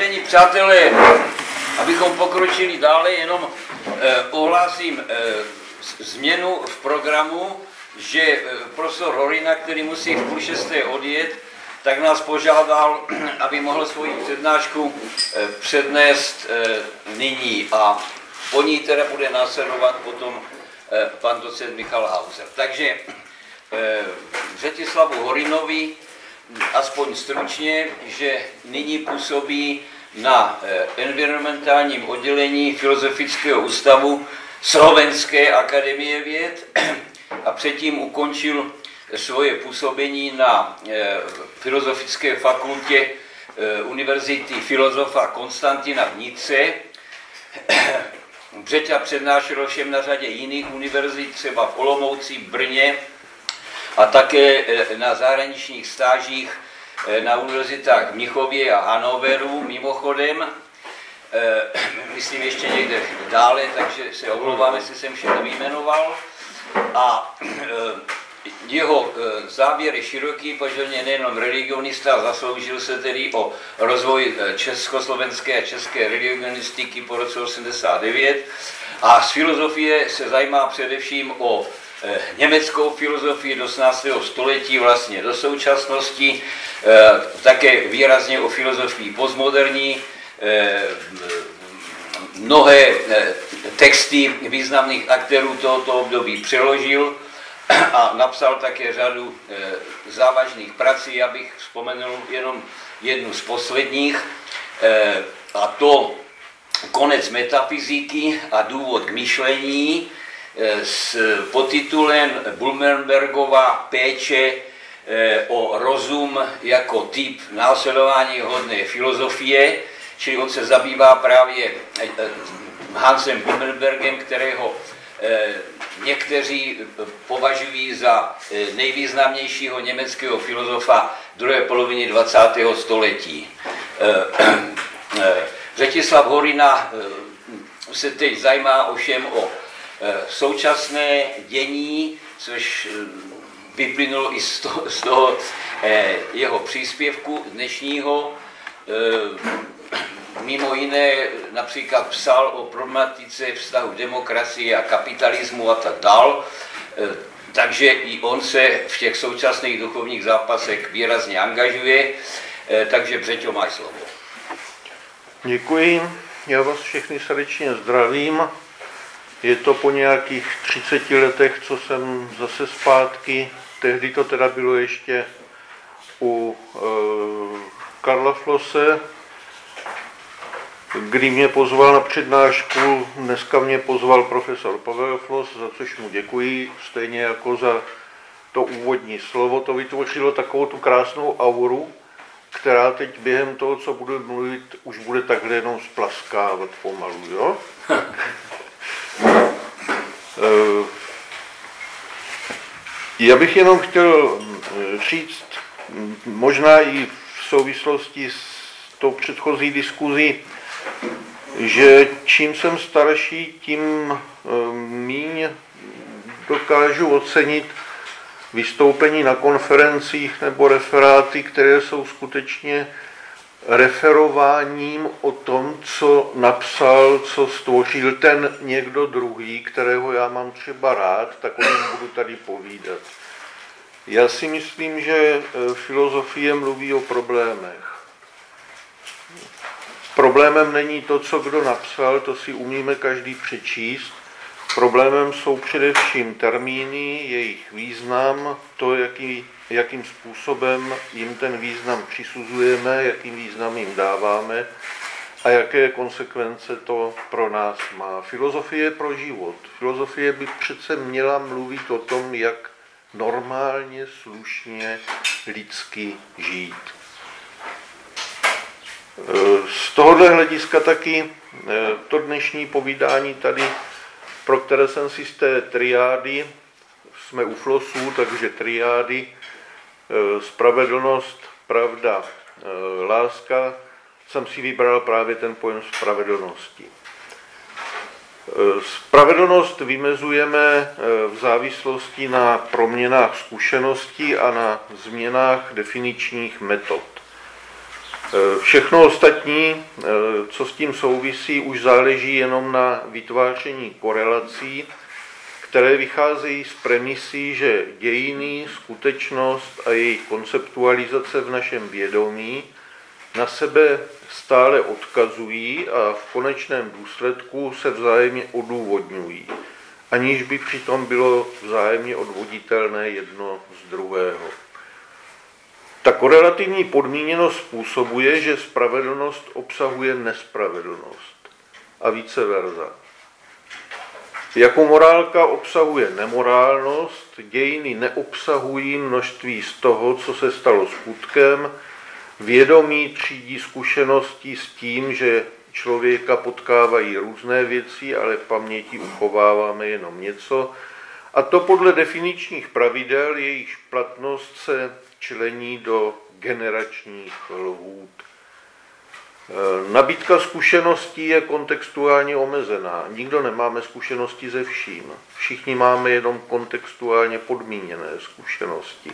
Vážení přátelé, abychom pokročili dále, jenom ohlásím změnu v programu, že profesor Horina, který musí v 5:30 odjet, tak nás požádal, aby mohl svoji přednášku přednést nyní a po ní teda bude následovat potom pan docent Michal Hauser. Takže Řetislavu Horinovi aspoň stručně, že nyní působí na environmentálním oddělení Filozofického ústavu Slovenské akademie věd a předtím ukončil svoje působení na Filozofické fakultě Univerzity filozofa Konstantina v Nice. Břeťa přednášel všem na řadě jiných univerzit, třeba v Olomouci, Brně a také na zahraničních stážích na univerzitách v Mnichově a Hannoveru, mimochodem. Myslím ještě někde dále, takže se omlouvám, jestli jsem vše nevyjmenoval. A jeho záběr je široký, protože nejenom religionista, zasloužil se tedy o rozvoj československé a české religionistiky po roce 89 a z filozofie se zajímá především o německou filozofii do 18. století, vlastně do současnosti, také výrazně o filozofii postmoderní, mnohé texty významných aktérů tohoto období přeložil a napsal také řadu závažných prací, abych vzpomenul jenom jednu z posledních, a to Konec metafyziky a důvod k myšlení s podtitulem Blumenbergova péče o rozum jako typ následování hodné filozofie, čili on se zabývá právě Hansem Blumenbergem, kterého někteří považují za nejvýznamnějšího německého filozofa druhé poloviny 20. století. Řetislav Horina se teď zajímá ovšem o současné dění, což vyplynulo i z toho jeho příspěvku dnešního. Mimo jiné například psal o problematice vztahu demokracie a kapitalismu a tak dál, takže i on se v těch současných duchovních zápasech výrazně angažuje, takže Břeťo, máš slovo. Děkuji, já vás všechny srdečně zdravím. Je to po nějakých 30 letech, co jsem zase zpátky, tehdy to teda bylo ještě u Karla Flosse, kdy mě pozval na přednášku, dneska mě pozval profesor Pavel Floss, za což mu děkuji, stejně jako za to úvodní slovo. To vytvořilo takovou tu krásnou auru, která teď během toho, co budu mluvit, už bude takhle jenom splaskávat pomalu, jo? Já bych jenom chtěl říct, možná i v souvislosti s tou předchozí diskuzí, že čím jsem starší, tím míň dokážu ocenit vystoupení na konferencích nebo referáty, které jsou skutečně referováním o tom, co napsal, co stvořil ten někdo druhý, kterého já mám třeba rád, tak o něm budu tady povídat. Já si myslím, že filozofie mluví o problémech. Problémem není to, co kdo napsal, to si umíme každý přečíst. Problémem jsou především termíny, jejich význam, to, jakým způsobem jim ten význam přisuzujeme, jakým význam jim dáváme a jaké konsekvence to pro nás má. Filozofie pro život. Filozofie by přece měla mluvit o tom, jak normálně, slušně, lidsky žít. Z tohohle hlediska taky to dnešní povídání tady, pro které jsem si z té triády, jsme u Flossů, takže triády, spravedlnost, pravda, láska, jsem si vybral právě ten pojem spravedlnosti. Spravedlnost vymezujeme v závislosti na proměnách zkušeností a na změnách definičních metod. Všechno ostatní, co s tím souvisí, už záleží jenom na vytváření korelací, které vycházejí z premisí, že dějiny, skutečnost a jejich konceptualizace v našem vědomí na sebe stále odkazují a v konečném důsledku se vzájemně odůvodňují, aniž by přitom bylo vzájemně odvoditelné jedno z druhého. Ta korelativní podmíněnost způsobuje, že spravedlnost obsahuje nespravedlnost a vice versa. Jako morálka obsahuje nemorálnost, dějiny neobsahují množství z toho, co se stalo skutkem, vědomí třídí zkušeností s tím, že člověka potkávají různé věci, ale v paměti uchováváme jenom něco, a to podle definičních pravidel, jejichž platnost se člení do generačních lhůt. Nabídka zkušeností je kontextuálně omezená. Nikdo nemáme zkušenosti ze vším. Všichni máme jenom kontextuálně podmíněné zkušenosti.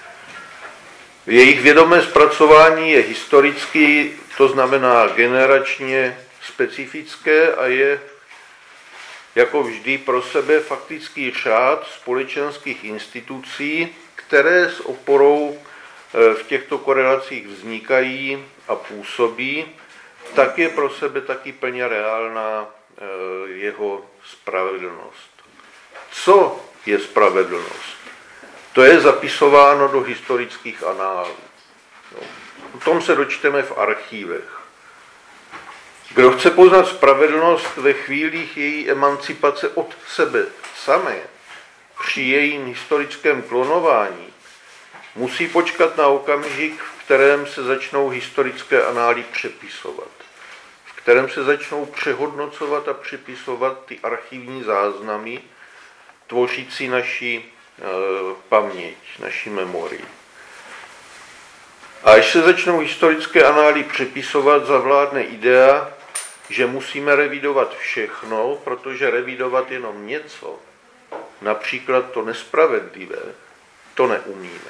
Jejich vědomé zpracování je historicky, to znamená generačně specifické a je jako vždy pro sebe faktický řád společenských institucí, které s oporou v těchto korelacích vznikají a působí, tak je pro sebe taky plně reálná jeho spravedlnost. Co je spravedlnost? To je zapisováno do historických análů. O tom se dočteme v archívech. Kdo chce poznat spravedlnost ve chvílích její emancipace od sebe samé, při jejím historickém klonování, musí počkat na okamžik, v kterém se začnou historické anály přepisovat, v kterém se začnou přehodnocovat a přepisovat ty archivní záznamy, tvořící naši paměť, naši memorii. A až se začnou historické anály přepisovat, zavládne idea, že musíme revidovat všechno, protože revidovat jenom něco, například to nespravedlivé, to neumíme.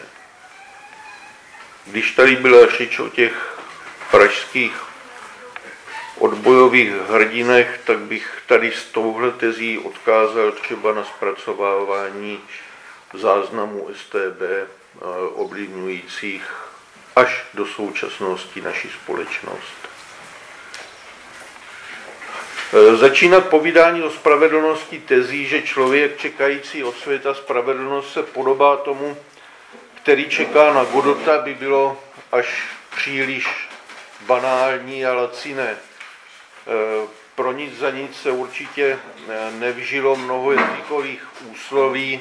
Když tady byla řeč o těch pražských odbojových hrdinech, tak bych tady s touhle tezí odkázal třeba na zpracovávání záznamů StB ovlivňujících až do současnosti naši společnost. Začínat povídání o spravedlnosti tezí, že člověk čekající od světa spravedlnost se podobá tomu, který čeká na Godota, by bylo až příliš banální a laciné. Pro nic za nic se určitě nevžilo mnoho jazykových úsloví.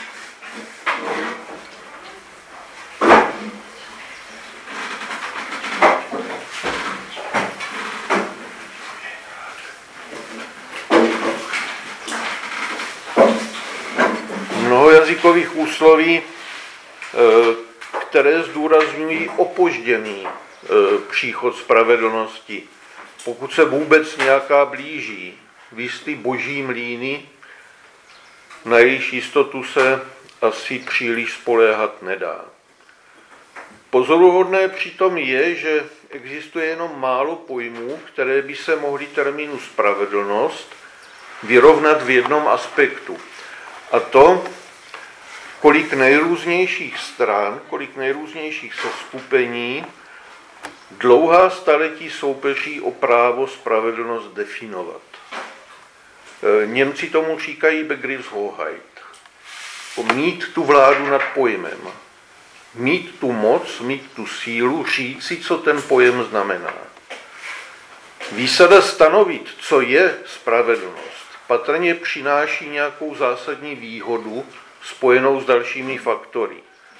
Jazykových úsloví, které zdůrazňují opožděný příchod spravedlnosti, pokud se vůbec nějaká blíží. Jistý boží mlýny, na jejich jistotu se asi příliš spoléhat nedá. Pozoruhodné přitom je, že existuje jenom málo pojmů, které by se mohly termínu spravedlnost vyrovnat v jednom aspektu. A to, kolik nejrůznějších stran, kolik nejrůznějších seskupení dlouhá staletí soupeří o právo spravedlnost definovat. Němci tomu říkají Begriffshoheit. Mít tu vládu nad pojmem. Mít tu moc, mít tu sílu, říci, co ten pojem znamená. Výsada stanovit, co je spravedlnost, patrně přináší nějakou zásadní výhodu spojenou s dalšími faktory.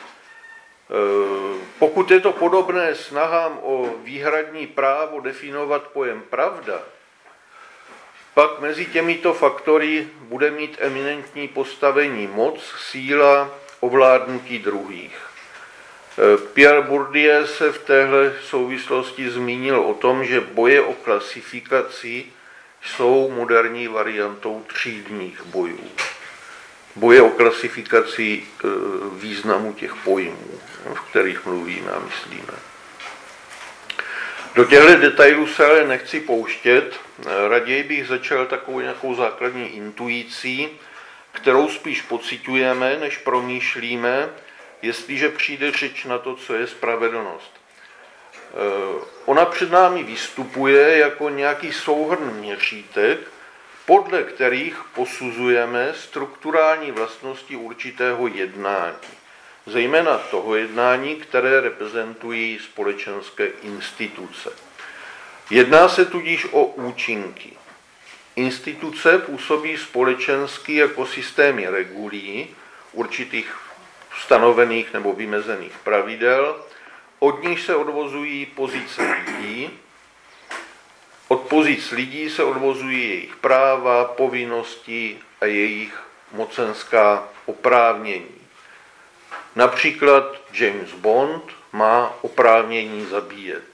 Pokud je to podobné snahám o výhradní právo definovat pojem pravda, pak mezi těmito faktory bude mít eminentní postavení moc, síla, ovládnutí druhých. Pierre Bourdieu se v téhle souvislosti zmínil o tom, že boje o klasifikaci jsou moderní variantou třídních bojů. Boje o klasifikaci významu těch pojmů, v kterých mluvíme a myslíme. Do těchto detailů se ale nechci pouštět, raději bych začal takovou nějakou základní intuicí, kterou spíš pociťujeme, než promýšlíme, jestliže přijde řeč na to, co je spravedlnost. Ona před námi vystupuje jako nějaký souhrn měřítek, podle kterých posuzujeme strukturální vlastnosti určitého jednání, zejména toho jednání, které reprezentují společenské instituce. Jedná se tudíž o účinky. Instituce působí společensky jako systémy regulí určitých stanovených nebo vymezených pravidel, od nich se odvozují pozice lidí, od pozic lidí se odvozují jejich práva, povinnosti a jejich mocenská oprávnění. Například James Bond má oprávnění zabíjet,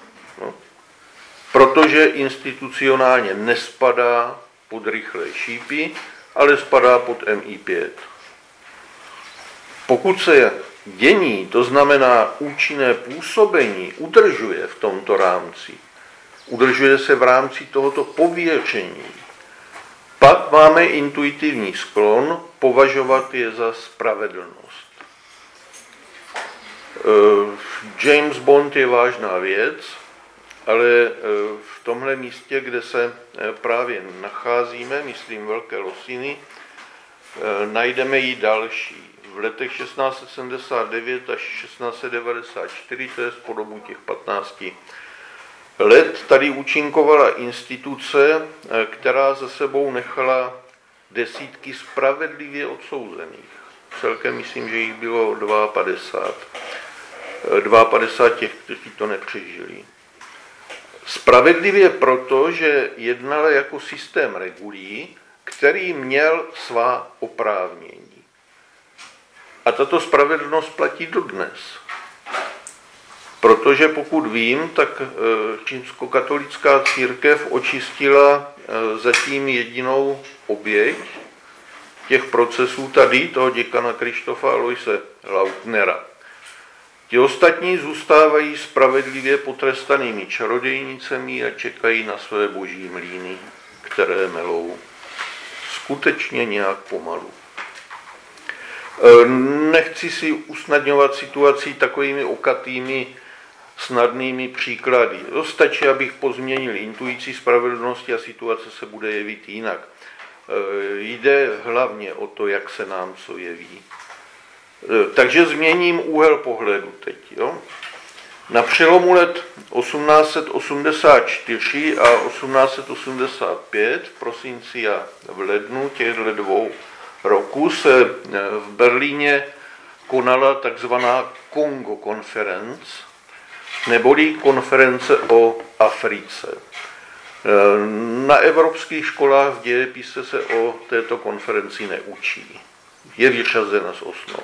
protože institucionálně nespadá pod rychlé šípy, ale spadá pod MI5. Pokud se dění, to znamená účinné působení, udržuje v tomto rámci, udržuje se v rámci tohoto pověření, pak máme intuitivní sklon považovat je za spravedlnost. James Bond je vážná věc, ale v tomhle místě, kde se právě nacházíme, myslím Velké Losiny, najdeme ji další. V letech 1679 až 1694, to je po dobu těch 15 let, tady účinkovala instituce, která za sebou nechala desítky spravedlivě odsouzených. Celkem myslím, že jich bylo 52 těch, kteří to nepřežili. Spravedlivě proto, že jednala jako systém regulí, který měl svá oprávnění. A tato spravedlnost platí dodnes. Protože pokud vím, tak čínsko-katolická církev očistila zatím jedinou oběť těch procesů tady, toho děkana Krištofa Aloise Lautnera. Ti ostatní zůstávají spravedlivě potrestanými čarodějnicemi a čekají na své boží mlýny, které melou skutečně nějak pomalu. Nechci si usnadňovat situaci takovými okatými, snadnými příklady. Stačí, abych pozměnil intuici spravedlnosti a situace se bude jevit jinak. Jde hlavně o to, jak se nám co jeví. Takže změním úhel pohledu teď. Jo? Na přelomu let 1884 a 1885 v prosinci a v lednu těchto dvou roku se v Berlíně konala takzvaná Kongo konference, neboli konference o Africe. Na evropských školách v dějepise se o této konferenci neučí. Je vyřazena z osnov.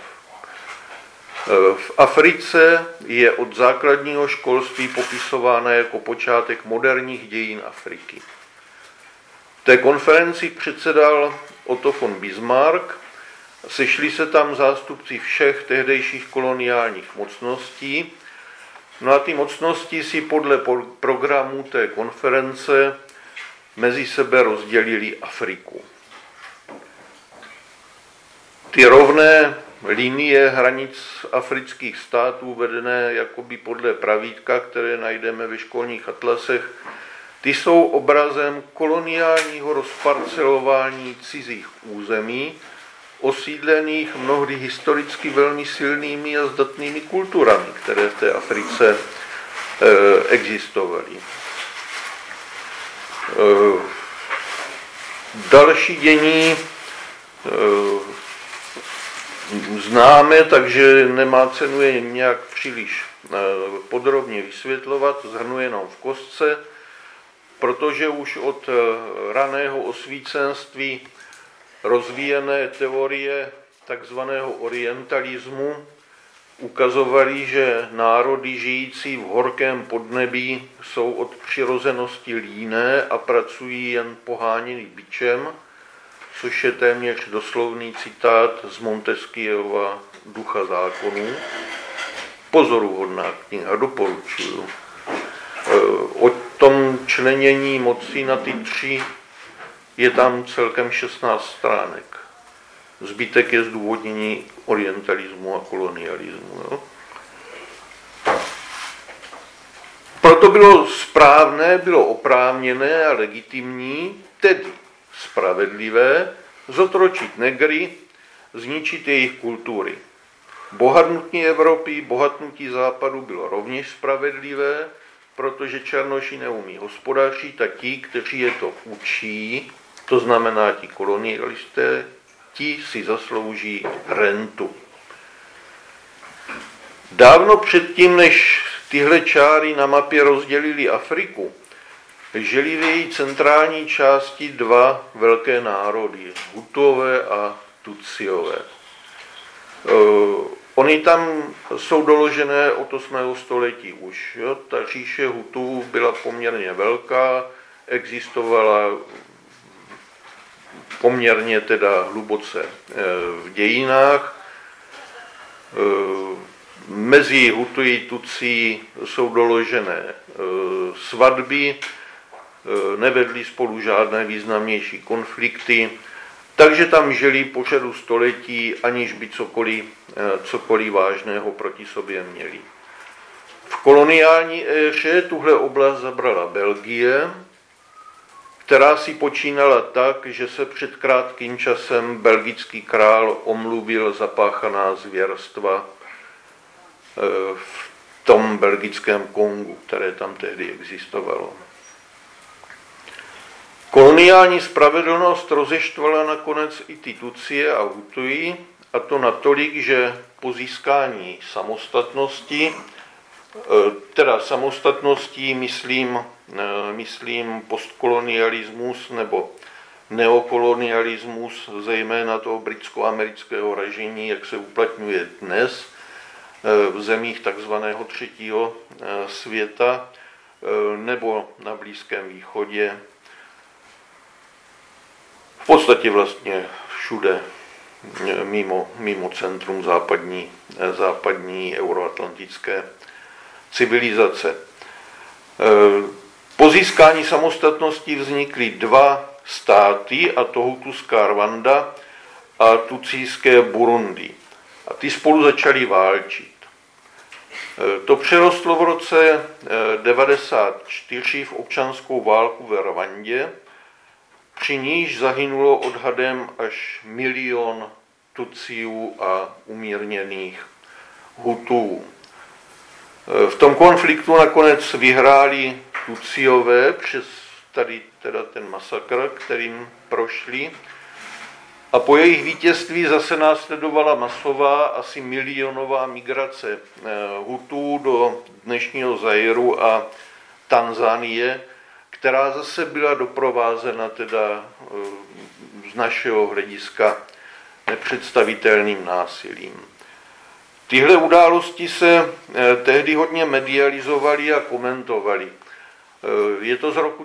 V Africe je od základního školství popisována jako počátek moderních dějin Afriky. Té konferenci předsedal Otto von Bismarck, sešli se tam zástupci všech tehdejších koloniálních mocností, no a ty mocnosti si podle programu té konference mezi sebe rozdělili Afriku. Ty rovné linie hranic afrických států vedené jakoby podle pravítka, které najdeme ve školních atlasech, ty jsou obrazem koloniálního rozparcelování cizích území, osídlených mnohdy historicky velmi silnými a zdatnými kulturami, které v té Africe existovaly. Další dění známe, takže nemá cenu je nějak příliš podrobně vysvětlovat, shrnu jenom v kostce, protože už od raného osvícenství rozvíjené teorie takzvaného orientalismu ukazovaly, že národy žijící v horkém podnebí jsou od přirozenosti líné a pracují jen poháněný bičem, což je téměř doslovný citát z Montesquieuova Ducha zákonů. Pozoruhodná kniha, doporučuju. tom členění moci na ty 3 je tam celkem 16 stránek. Zbytek je zdůvodnění orientalismu a kolonialismu. Jo? Proto bylo správné, bylo oprávněné a legitimní, tedy spravedlivé, zotročit negry, zničit jejich kultury. Bohatnutí Evropy, bohatnutí Západu bylo rovněž spravedlivé, protože černoši neumí hospodařit a ti, kteří je to učí, to znamená ti kolonialisté, ti si zaslouží rentu. Dávno předtím, než tyhle čáry na mapě rozdělily Afriku, žili v její centrální části 2 velké národy, Hutuové a Tutsiové. Oni tam jsou doložené od 8. století už. Jo? Ta říše Hutů byla poměrně velká, existovala poměrně teda hluboce v dějinách. Mezi Hutu a Tutsi jsou doložené svatby, nevedly spolu žádné významnější konflikty, takže tam žili po řadu století, aniž by cokoliv vážného proti sobě měli. V koloniální éře tuhle oblast zabrala Belgie, která si počínala tak, že se před krátkým časem belgický král omluvil za páchaná zvěrstva v tom belgickém Kongu, které tam tehdy existovalo. Koloniální spravedlnost rozeštvala nakonec i ty Tutsie a Hutuji, a to natolik, že po získání samostatnosti, teda samostatností myslím postkolonialismus nebo neokolonialismus, zejména toho britsko-amerického ražení, jak se uplatňuje dnes v zemích takzvaného třetího světa nebo na Blízkém východě. V podstatě vlastně všude mimo centrum západní euroatlantické civilizace. Po získání samostatnosti vznikly 2 státy, a to Hutuská Rwanda a tutsijské Burundi. A ty spolu začaly válčit. To přerostlo v roce 1994 v občanskou válku ve Rwandě, při níž zahynulo odhadem až 1 000 000 Tutsiů a umírněných Hutů. V tom konfliktu nakonec vyhráli Tutsiové přes tady teda ten masakr, kterým prošli. A po jejich vítězství zase následovala masová, asi milionová migrace Hutů do dnešního Zairu a Tanzánie, která zase byla doprovázena teda z našeho hlediska nepředstavitelným násilím. Tyhle události se tehdy hodně medializovaly a komentovaly. Je to z roku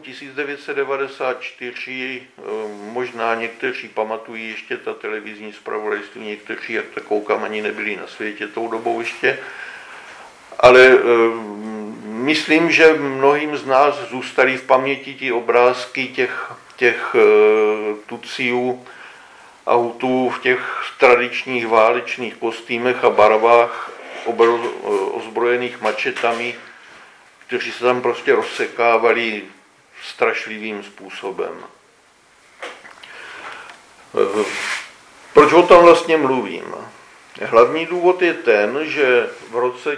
1994, možná někteří pamatují ještě ta televizní zpravodajství, někteří, jak to koukám, ani nebyli na světě tou dobou ještě, ale myslím, že mnohým z nás zůstaly v paměti ty obrázky těch Tutsiů a Hutů v těch tradičních válečných kostýmech a barvách ozbrojených mačetami, kteří se tam prostě rozsekávali strašlivým způsobem. Proč o tom vlastně mluvím? Hlavní důvod je ten, že v roce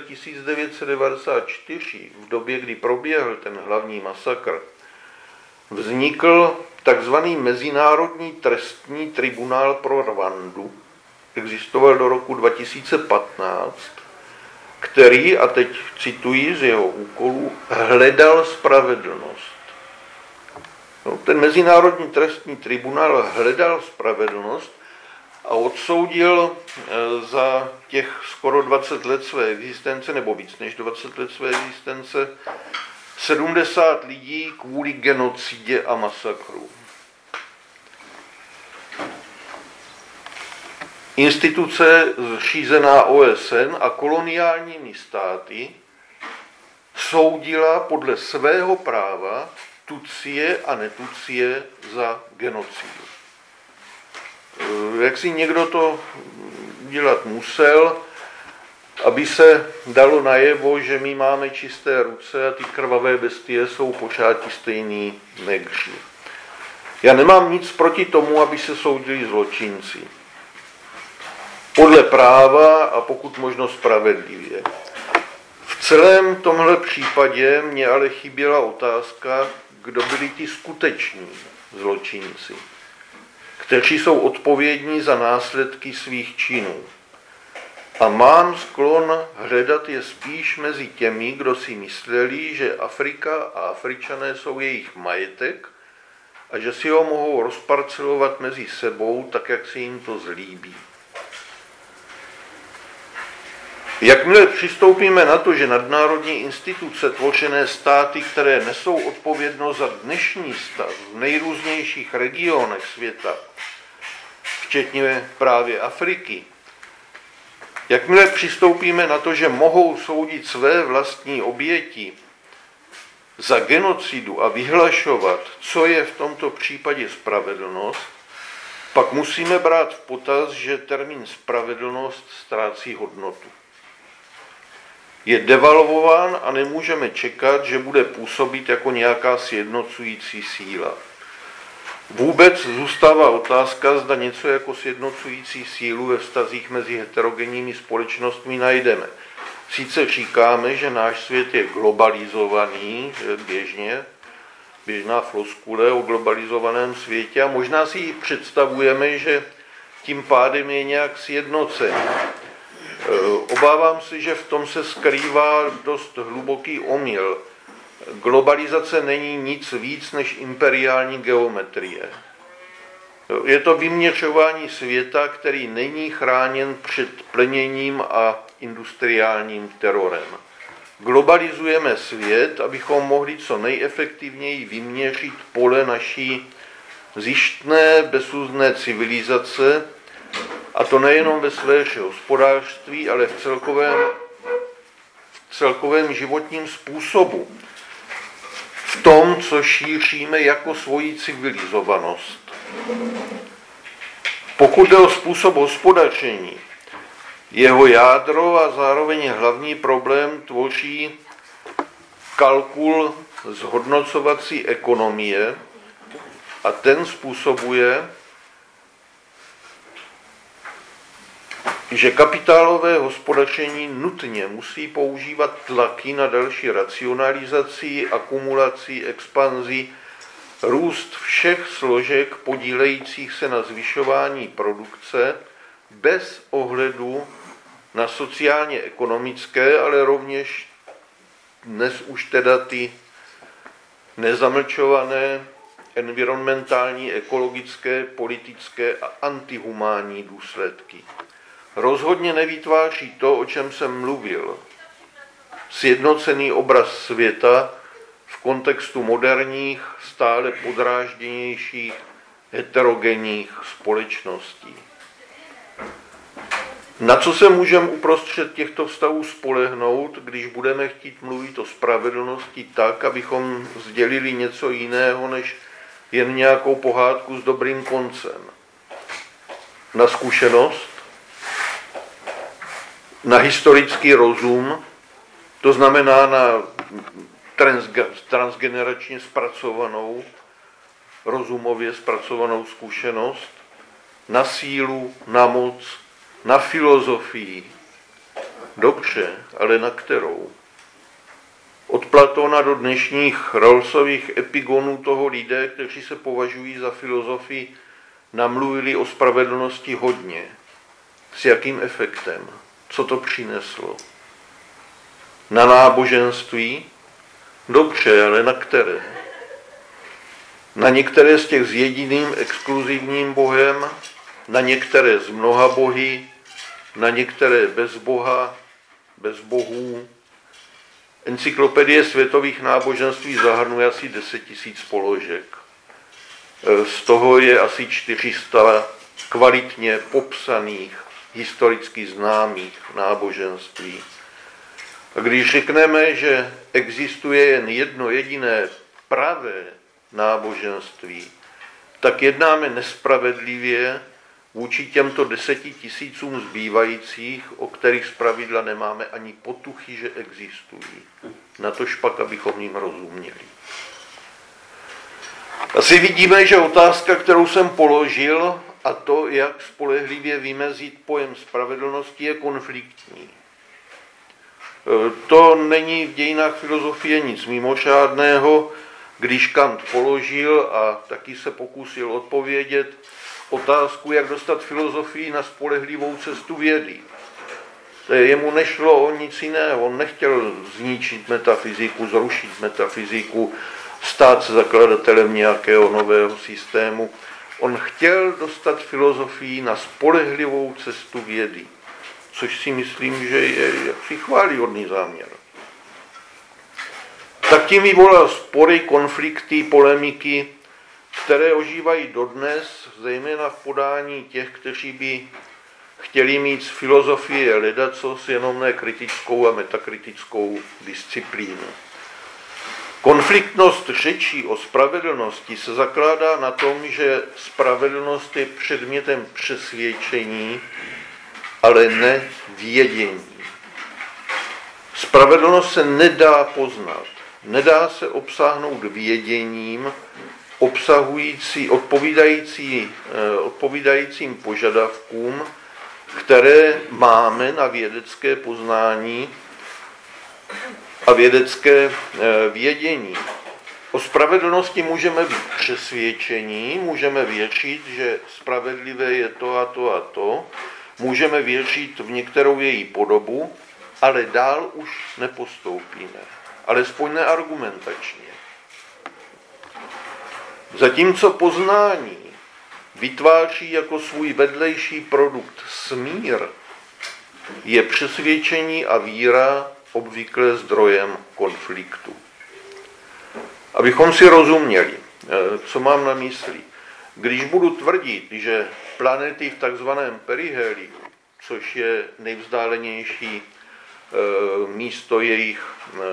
1994, v době, kdy proběhl ten hlavní masakr, vznikl takzvaný Mezinárodní trestní tribunál pro Rwandu, existoval do roku 2015, který, a teď cituji z jeho úkolů, hledal spravedlnost. No, ten Mezinárodní trestní tribunál hledal spravedlnost a odsoudil za těch skoro 20 let své existence, nebo víc než 20 let své existence, 70 lidí kvůli genocidě a masakru. Instituce zřízená OSN a koloniálními státy soudila podle svého práva Tutsie a Netutsie za genocidu. Jak si někdo to dělat musel, aby se dalo najevo, že my máme čisté ruce a ty krvavé bestie jsou pořád ti stejný negři. Já nemám nic proti tomu, aby se soudili zločinci. Podle práva a pokud možno spravedlivě. V celém tomhle případě mě ale chyběla otázka, kdo byli ti skuteční zločinci, kteří jsou odpovědní za následky svých činů. A mám sklon hledat je spíš mezi těmi, kdo si mysleli, že Afrika a Afričané jsou jejich majetek a že si ho mohou rozparcelovat mezi sebou tak, jak se jim to zlíbí. Jakmile přistoupíme na to, že nadnárodní instituce tvořené státy, které nesou odpovědnost za dnešní stav v nejrůznějších regionech světa, včetně právě Afriky, jakmile přistoupíme na to, že mohou soudit své vlastní oběti za genocidu a vyhlašovat, co je v tomto případě spravedlnost, pak musíme brát v potaz, že termín spravedlnost ztrácí hodnotu. Je devalvován a nemůžeme čekat, že bude působit jako nějaká sjednocující síla. Vůbec zůstává otázka, zda něco jako sjednocující sílu ve vztazích mezi heterogenními společnostmi najdeme. Sice říkáme, že náš svět je globalizovaný, běžná floskule o globalizovaném světě a možná si ji představujeme, že tím pádem je nějak sjednocený. Obávám se, že v tom se skrývá dost hluboký omyl. Globalizace není nic víc než imperiální geometrie. Je to vyměřování světa, který není chráněn před pleněním a industriálním terorem. Globalizujeme svět, abychom mohli co nejefektivněji vyměřit pole naší zištné, bezúzné civilizace, a to nejenom ve sféře hospodářství, ale v celkovém životním způsobu. V tom, co šíříme jako svoji civilizovanost. Pokud jde o způsob hospodaření, jeho jádro a zároveň hlavní problém tvoří kalkul zhodnocovací ekonomie a ten způsobuje, že kapitálové hospodaření nutně musí používat tlaky na další racionalizaci, akumulaci, expanzi, růst všech složek podílejících se na zvyšování produkce bez ohledu na sociálně-ekonomické, ale rovněž dnes už teda ty nezamlčované environmentální, ekologické, politické a antihumánní důsledky. Rozhodně nevytváří to, o čem jsem mluvil. Sjednocený obraz světa v kontextu moderních, stále podrážděnějších, heterogenních společností. Na co se můžeme uprostřed těchto vztahů spolehnout, když budeme chtít mluvit o spravedlnosti tak, abychom sdělili něco jiného, než jen nějakou pohádku s dobrým koncem? Na zkušenost? Na historický rozum, to znamená na transgeneračně zpracovanou, rozumově zpracovanou zkušenost, na sílu, na moc, na filozofii. Dobře, ale na kterou? Od Platona do dnešních Rawlsových epigonů toho lidé, kteří se považují za filozofii, namluvili o spravedlnosti hodně. S jakým efektem? Co to přineslo? Na náboženství? Dobře, ale na které? Na některé z těch s jediným exkluzivním Bohem, na některé z mnoha bohy, na některé bez Boha, bez bohů. Encyklopedie světových náboženství zahrnuje asi 10 000 položek. Z toho je asi 400 kvalitně popsaných, historicky známých náboženství. A když řekneme, že existuje jen jedno jediné pravé náboženství, tak jednáme nespravedlivě vůči těmto 10 000 zbývajících, o kterých zpravidla nemáme ani potuchy, že existují. Natož pak, abychom jim rozuměli. Asi vidíme, že otázka, kterou jsem položil, a to, jak spolehlivě vymezit pojem spravedlnosti, je konfliktní. To není v dějinách filozofie nic mimořádného, když Kant položil a taky se pokusil odpovědět otázku, jak dostat filozofii na spolehlivou cestu vědy. Jemu nešlo o nic jiného, on nechtěl zničit metafyziku, zrušit metafyziku, stát se zakladatelem nějakého nového systému. On chtěl dostat filozofii na spolehlivou cestu vědy, což si myslím, že je jaksi chvályhodný záměr. Tak tím vyvolal spory, konflikty, polemiky, které ožívají dodnes, zejména v podání těch, kteří by chtěli mít z filozofie ledacos, jenom ne kritickou a metakritickou disciplínu. Konfliktnost řečí o spravedlnosti se zakládá na tom, že spravedlnost je předmětem přesvědčení, ale ne vědění. Spravedlnost se nedá poznat, nedá se obsáhnout věděním, odpovídajícím požadavkům, které máme na vědecké poznání a vědecké vědění. O spravedlnosti můžeme být přesvědčení, můžeme věřit, že spravedlivé je to a to a to, můžeme věřit v některou její podobu, ale dál už nepostoupíme, alespoň neargumentačně. Zatímco poznání vytváří jako svůj vedlejší produkt smír, je přesvědčení a víra obvykle zdrojem konfliktu. Abychom si rozuměli, co mám na mysli. Když budu tvrdit, že planety v takzvaném periheliu, což je nejvzdálenější místo jejich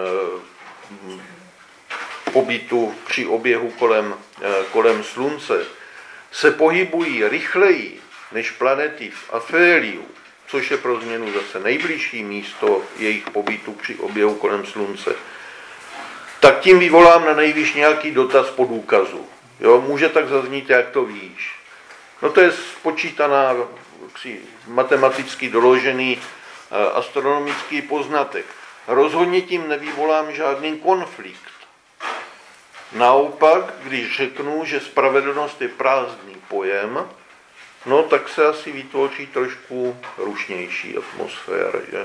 pobytu při oběhu kolem Slunce, se pohybují rychleji než planety v aféliu, což je pro změnu zase nejbližší místo jejich pobytu při oběhu kolem Slunce, tak tím vyvolám na nejvýš nějaký dotaz po důkazu. Jo, může tak zaznít, jak to víš. No to je spočítaná, matematicky doložený astronomický poznatek. Rozhodně tím nevyvolám žádný konflikt. Naopak, když řeknu, že spravedlnost je prázdný pojem, no tak se asi vytvoří trošku rušnější atmosféra. Že?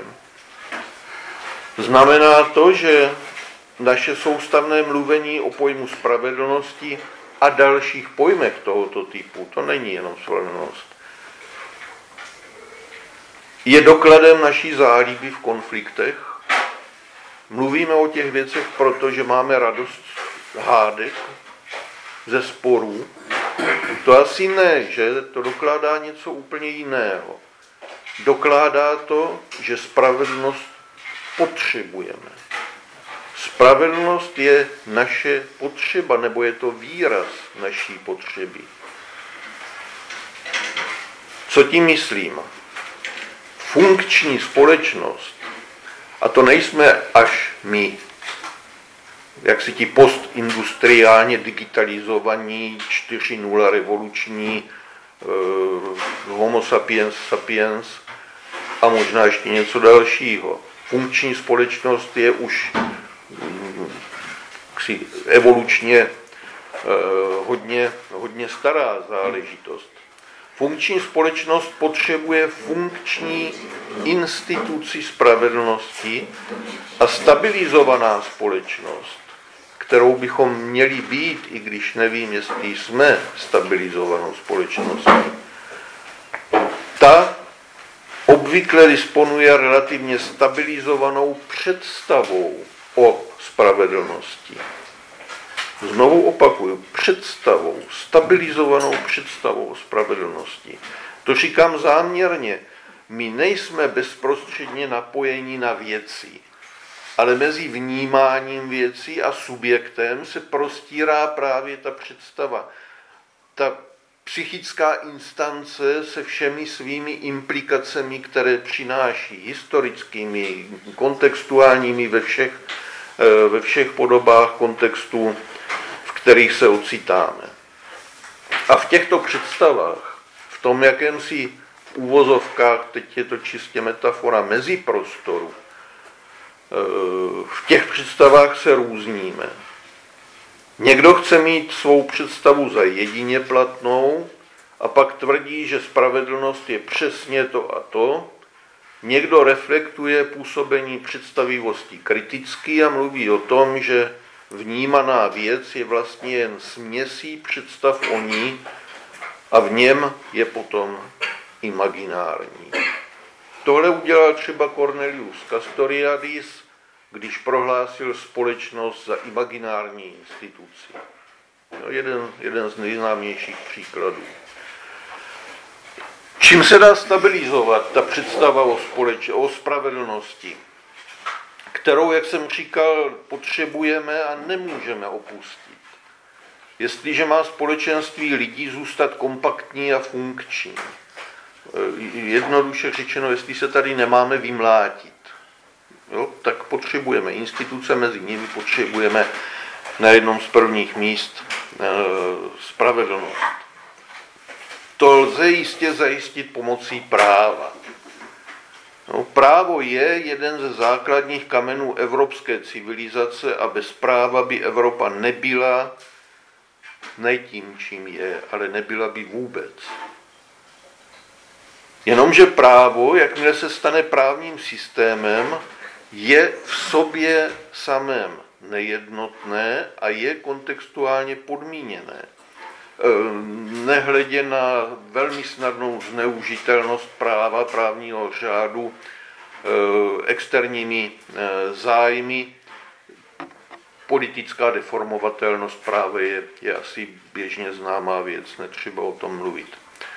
Znamená to, že naše soustavné mluvení o pojmu spravedlnosti a dalších pojmech tohoto typu, to není jenom spravedlnost, je dokladem naší záliby v konfliktech. Mluvíme o těch věcech, protože máme radost hádek, ze sporů. To asi ne, že to dokládá něco úplně jiného. Dokládá to, že spravedlnost potřebujeme. Spravedlnost je naše potřeba, nebo je to výraz naší potřeby. Co tím myslím? Funkční společnost, a to nejsme až my, jak si ti postindustriálně digitalizovaní 4.0 revoluční homo sapiens a možná ještě něco dalšího. Funkční společnost je už evolučně hodně stará záležitost. Funkční společnost potřebuje funkční instituci spravedlnosti a stabilizovaná společnost, kterou bychom měli být, i když nevím, jestli jsme stabilizovanou společností, ta obvykle disponuje relativně stabilizovanou představou o spravedlnosti. Znovu opakuju, stabilizovanou představou o spravedlnosti. To říkám záměrně. My nejsme bezprostředně napojeni na věci. ale mezi vnímáním věcí a subjektem se prostírá právě ta představa. Ta psychická instance se všemi svými implikacemi, které přináší, historickými, kontextuálními ve všech podobách kontextů, v kterých se ocitáme. A v těchto představách, v tom jakémsi v úvozovkách, teď je to čistě metafora, meziprostoru, v těch představách se různíme. Někdo chce mít svou představu za jedině platnou a pak tvrdí, že spravedlnost je přesně to a to. Někdo reflektuje působení představivosti kriticky a mluví o tom, že vnímaná věc je vlastně jen směsí představ o ní a v něm je potom imaginární. Tohle udělal třeba Cornelius Castoriadis, když prohlásil společnost za imaginární instituci. Jeden z nejznámějších příkladů. Čím se dá stabilizovat ta představa o spravedlnosti, kterou, jak jsem říkal, potřebujeme a nemůžeme opustit. Jestliže má společenství lidí zůstat kompaktní a funkční. Jednoduše řečeno, jestli se tady nemáme vymlátit, jo, tak potřebujeme instituce, mezi nimi potřebujeme na jednom z prvních míst spravedlnost. To lze jistě zajistit pomocí práva. No, právo je jeden ze základních kamenů evropské civilizace a bez práva by Evropa nebyla ne tím, čím je, ale nebyla by vůbec. Jenomže právo, jakmile se stane právním systémem, je v sobě samém nejednotné a je kontextuálně podmíněné. Nehledě na velmi snadnou zneužitelnost práva, právního řádu, externími zájmy, politická deformovatelnost práva je asi běžně známá věc, netřeba o tom mluvit.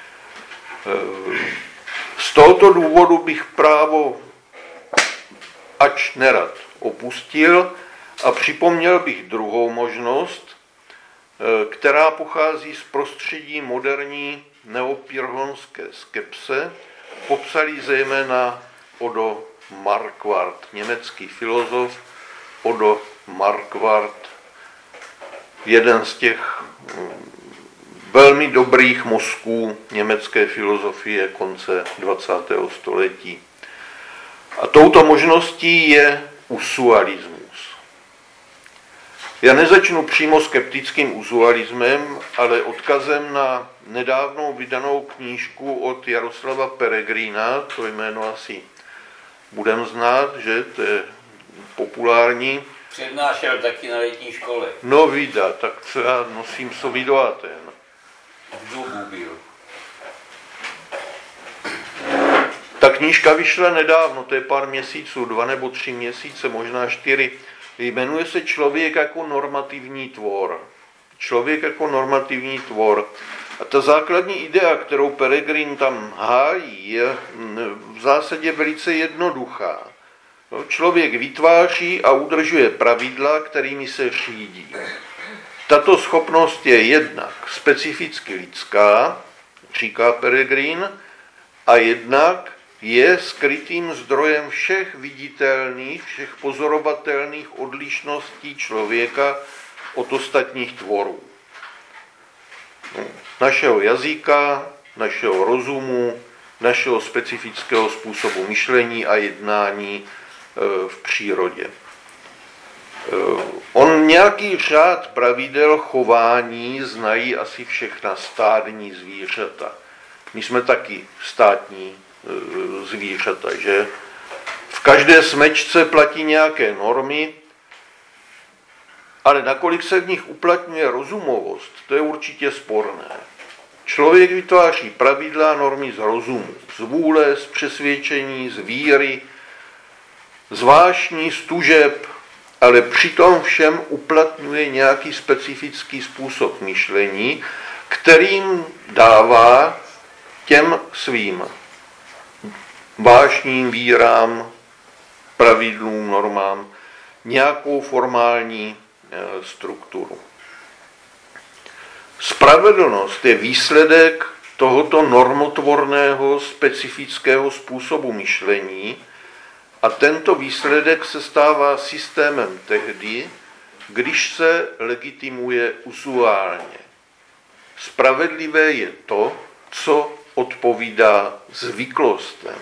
Z tohoto důvodu bych právo ač nerad opustil a připomněl bych druhou možnost, která pochází z prostředí moderní neopyrhonské skepse, popsali zejména Odo Marquardt, německý filozof Odo Marquardt, jeden z těch velmi dobrých mozků německé filozofie konce 20. století. A touto možností je usualismus. Já nezačnu přímo skeptickým usualismem, ale odkazem na nedávnou vydanou knížku od Jaroslava Peregrina, to jméno asi budem znát, že to je populární. Přednášel taky na letní škole. No vida, tak co já nosím sobі do Aten. V Dubu byl. Ta knížka vyšla nedávno, to je pár měsíců, 2 nebo 3 měsíce, možná 4. Jmenuje se Člověk jako normativní tvor. Člověk jako normativní tvor. A ta základní idea, kterou Peregrin tam hájí, je v zásadě velice jednoduchá. Člověk vytváří a udržuje pravidla, kterými se řídí. Tato schopnost je jednak specificky lidská, říká Peregrin, a jednak je skrytým zdrojem všech viditelných, všech pozorovatelných odlišností člověka od ostatních tvorů. Našeho jazyka, našeho rozumu, našeho specifického způsobu myšlení a jednání v přírodě. On nějaký řád pravidel chování znají asi všechna stádní zvířata. My jsme taky státní zvířata, že? V každé smečce platí nějaké normy, ale nakolik se v nich uplatňuje rozumovost, to je určitě sporné. Člověk vytváří pravidla a normy z rozumu, z vůle, z přesvědčení, z víry, z vášní, z tužeb, ale přitom všem uplatňuje nějaký specifický způsob myšlení, kterým dává těm svým vášním, vírám, pravidlům, normám nějakou formální strukturu. Spravedlnost je výsledek tohoto normotvorného specifického způsobu myšlení a tento výsledek se stává systémem tehdy, když se legitimuje usuálně. Spravedlivé je to, co odpovídá zvyklostem.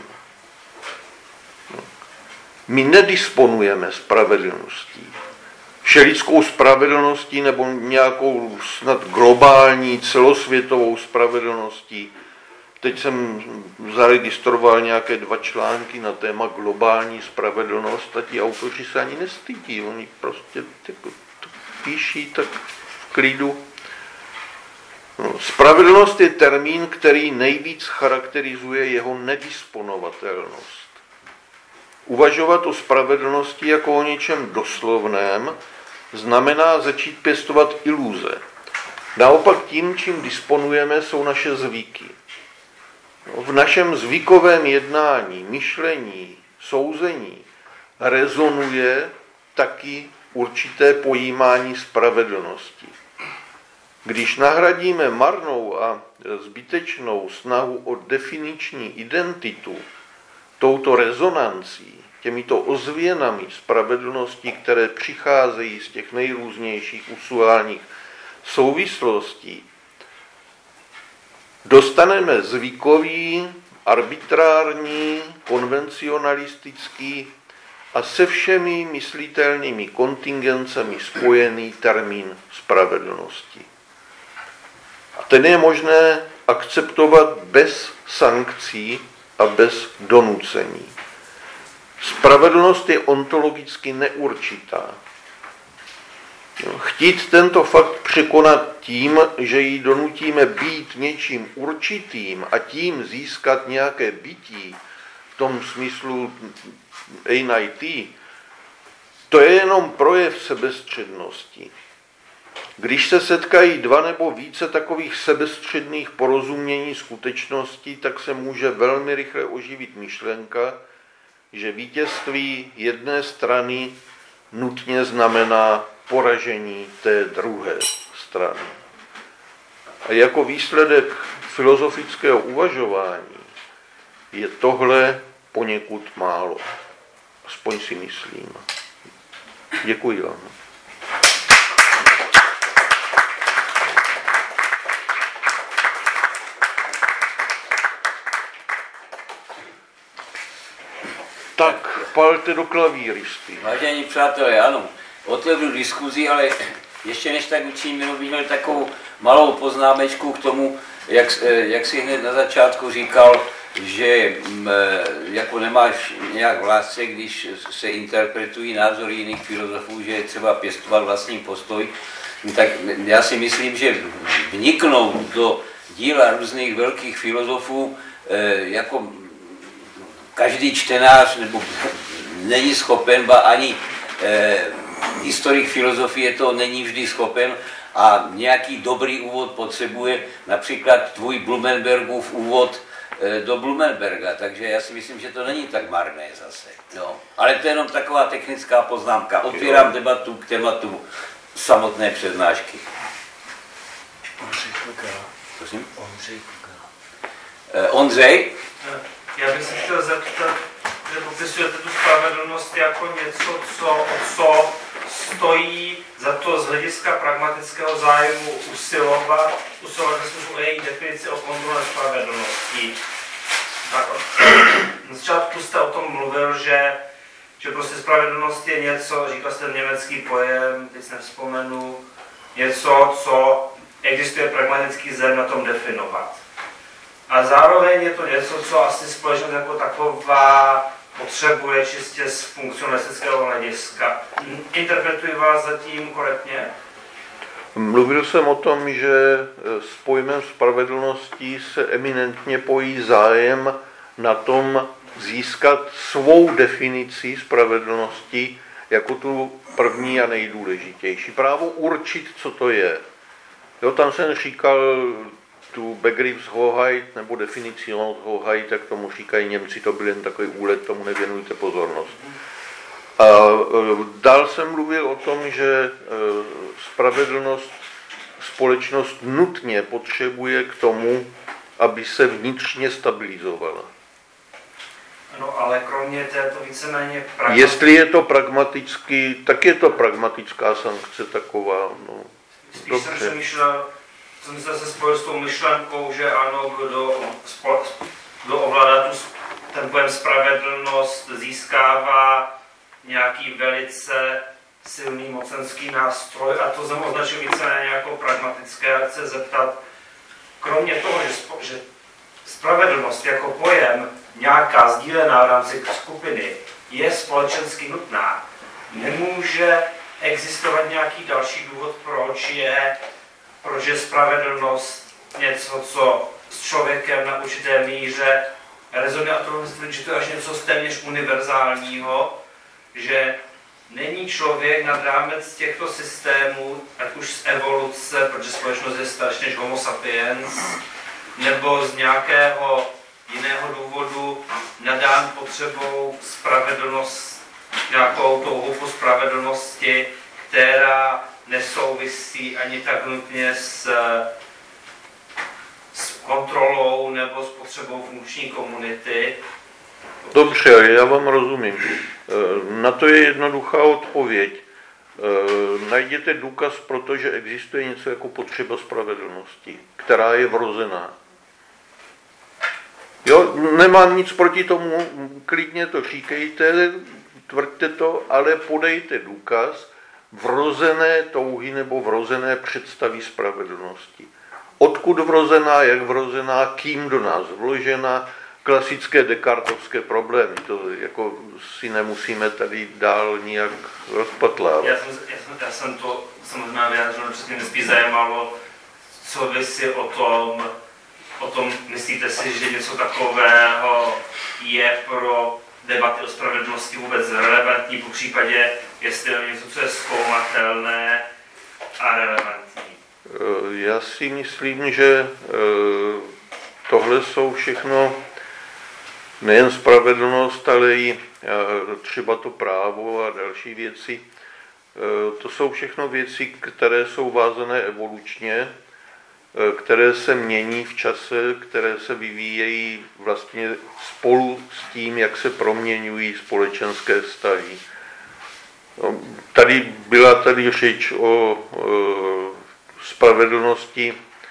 My nedisponujeme spravedlností. Všelidskou spravedlností nebo nějakou snad globální, celosvětovou spravedlností. Teď jsem zaregistroval nějaké 2 články na téma globální spravedlnost a ti autoři se ani nestydí. Oni prostě to píší tak v klidu. Spravedlnost je termín, který nejvíc charakterizuje jeho nedisponovatelnost. Uvažovat o spravedlnosti jako o něčem doslovném znamená začít pěstovat iluze. Naopak tím, čím disponujeme, jsou naše zvyky. V našem zvykovém jednání, myšlení, souzení rezonuje taky určité pojímání spravedlnosti. Když nahradíme marnou a zbytečnou snahu o definiční identitu touto rezonancí, těmito ozvěnami spravedlnosti, které přicházejí z těch nejrůznějších usuálních souvislostí, dostaneme zvykový, arbitrární, konvencionalistický a se všemi myslitelnými kontingencemi spojený termín spravedlnosti. A ten je možné akceptovat bez sankcí a bez donucení. Spravedlnost je ontologicky neurčitá. Chtít tento fakt překonat tím, že ji donutíme být něčím určitým a tím získat nějaké bytí v tom smyslu NIT, to je jenom projev sebestřednosti. Když se setkají 2 nebo více takových sebestředných porozumění skutečností, tak se může velmi rychle oživit myšlenka, že vítězství jedné strany nutně znamená poražení té druhé strany. A jako výsledek filozofického uvažování je tohle poněkud málo. Aspoň si myslím. Děkuji vám. Tak, palte do klavíristy. Vážení přátelé, ano, otevřu diskuzi, ale ještě než tak učiním, bych měl takovou malou poznámečku k tomu, jak si hned na začátku říkal, že jako nemáš nějak v lásce, když se interpretují názory jiných filozofů, že je třeba pěstovat vlastní postoj, tak já si myslím, že vniknout do díla různých velkých filozofů jako každý čtenář nebo není schopen, ba ani historik filozofie to není vždy schopen a nějaký dobrý úvod potřebuje, například tvůj Blumenbergův úvod do Blumenberga, takže já si myslím, že to není tak marné zase. No. Ale to je jenom taková technická poznámka. Otvírám debatu k tématu samotné přednášky. Ondřej Kuka. Prosím? Ondřej Kuka. Ondřej? Já bych se chtěl zeptat, že popisujete tu spravedlnost jako něco, co stojí za to z hlediska pragmatického zájmu usilovat ve smyslu o její definici o kontrole spravedlnosti. Tak, na začátku jste o tom mluvil, že prostě spravedlnost je něco, říkal jste německý pojem, teď si nevzpomenu, něco, co existuje pragmatický zájem na tom definovat. A zároveň je to něco, co asi společnost jako taková potřebuje čistě z funkcionalistického hlediska. Interpretuji vás zatím korektně? Mluvil jsem o tom, že s pojmem spravedlností se eminentně pojí zájem na tom získat svou definici spravedlnosti jako tu první a nejdůležitější. Právo určit, co to je. Jo, tam jsem říkal tu Begriffshoheit nebo Definitionshoheit, jak tomu říkají Němci, to byl jen takový úlet, tomu nevěnujte pozornost. A dál jsem mluvil o tom, že spravedlnost společnost nutně potřebuje k tomu, aby se vnitřně stabilizovala. No ale kromě této víceméně Jestli je to pragmaticky, tak je to pragmatická sankce taková. No. Spíš jsem přemýšlel, jsem se spojil s tou myšlenkou, že ano, kdo ovládá ten pojem spravedlnost, získává nějaký velice silný mocenský nástroj, a to jsem označil víceméně jako pragmatické. A chci zeptat, kromě toho, že spravedlnost jako pojem nějaká sdílená v rámci skupiny je společensky nutná, nemůže existovat nějaký další důvod, proč je spravedlnost něco, co s člověkem na určité míře rezonuje, a to myslím, že to je až něco z téměř univerzálního, že není člověk nad rámec těchto systémů, ať už z evoluce, protože společnost je starší než homo sapiens, nebo z nějakého jiného důvodu nadán potřebou spravedlnost, nějakou touhou po spravedlnosti, která nesouvisí ani tak nutně s kontrolou nebo s potřebou funkční komunity. Dobře, já vám rozumím. Na to je jednoduchá odpověď. Najděte důkaz, protože existuje něco jako potřeba spravedlnosti, která je vrozená. Jo, nemám nic proti tomu, klidně to říkejte, tvrďte to, ale podejte důkaz vrozené touhy nebo vrozené představy spravedlnosti. Odkud vrozená, jak vrozená, kým do nás vložena, klasické descartovské problémy. To jako si nemusíme tady dál nijak rozpatlávat. Já jsem to samozřejmě vyjádřil, protože mě spíš zajímalo, co vy si o tom myslíte si, že něco takového je pro debaty o spravedlnosti vůbec relevantní, po případě, jestli je něco, co je zkoumatelné a relevantní. Já si myslím, že tohle jsou všechno nejen spravedlnost, ale i třeba to právo a další věci. To jsou všechno věci, které jsou vázané evolučně, které se mění v čase, které se vyvíjejí vlastně spolu s tím, jak se proměňují společenské vztahy. Byla tady řeč o spravedlnosti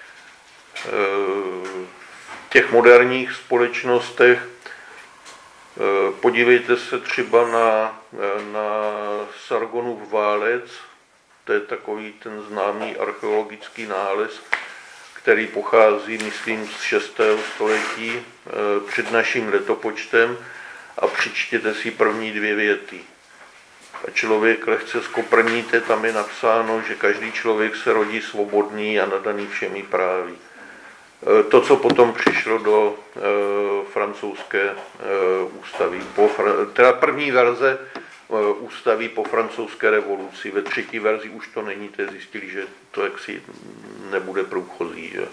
v těch moderních společnostech. Podívejte se třeba na Sargonův válec, to je takový ten známý archeologický nález, který pochází, myslím, z 6. století před naším letopočtem, a přečtěte si první 2 věty. A člověk lehce skoprníte, tam je napsáno, že každý člověk se rodí svobodný a nadaný všemi právy. To, co potom přišlo do francouzské ústavy, teda první verze ústavy po francouzské revoluci, ve 3. verzi už to není, to zjistili, že to jaksi nebude průchozí. Že?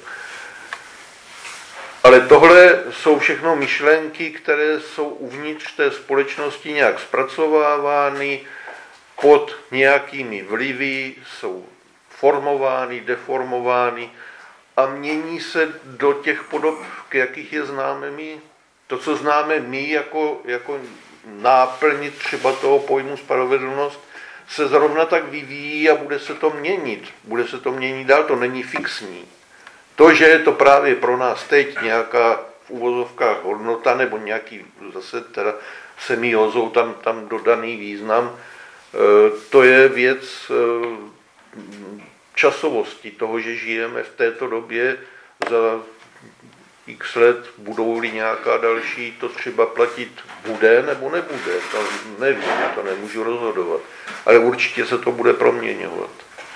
Ale tohle jsou všechno myšlenky, které jsou uvnitř té společnosti nějak zpracovávány, pod nějakými vlivy, jsou formovány, deformovány a mění se do těch podob, k jakých je známe my. To, co známe my jako náplň třeba toho pojmu spravedlnost, se zrovna tak vyvíjí a bude se to měnit. Bude se to měnit dál, to není fixní. To, že je to právě pro nás teď nějaká v uvozovkách hodnota nebo nějaký zase teda semiózou tam dodaný význam, to je věc časovosti toho, že žijeme v této době. Za x let budou-li nějaká další, to třeba platit bude nebo nebude. To nevím, to nemůžu rozhodovat. Ale určitě se to bude proměňovat.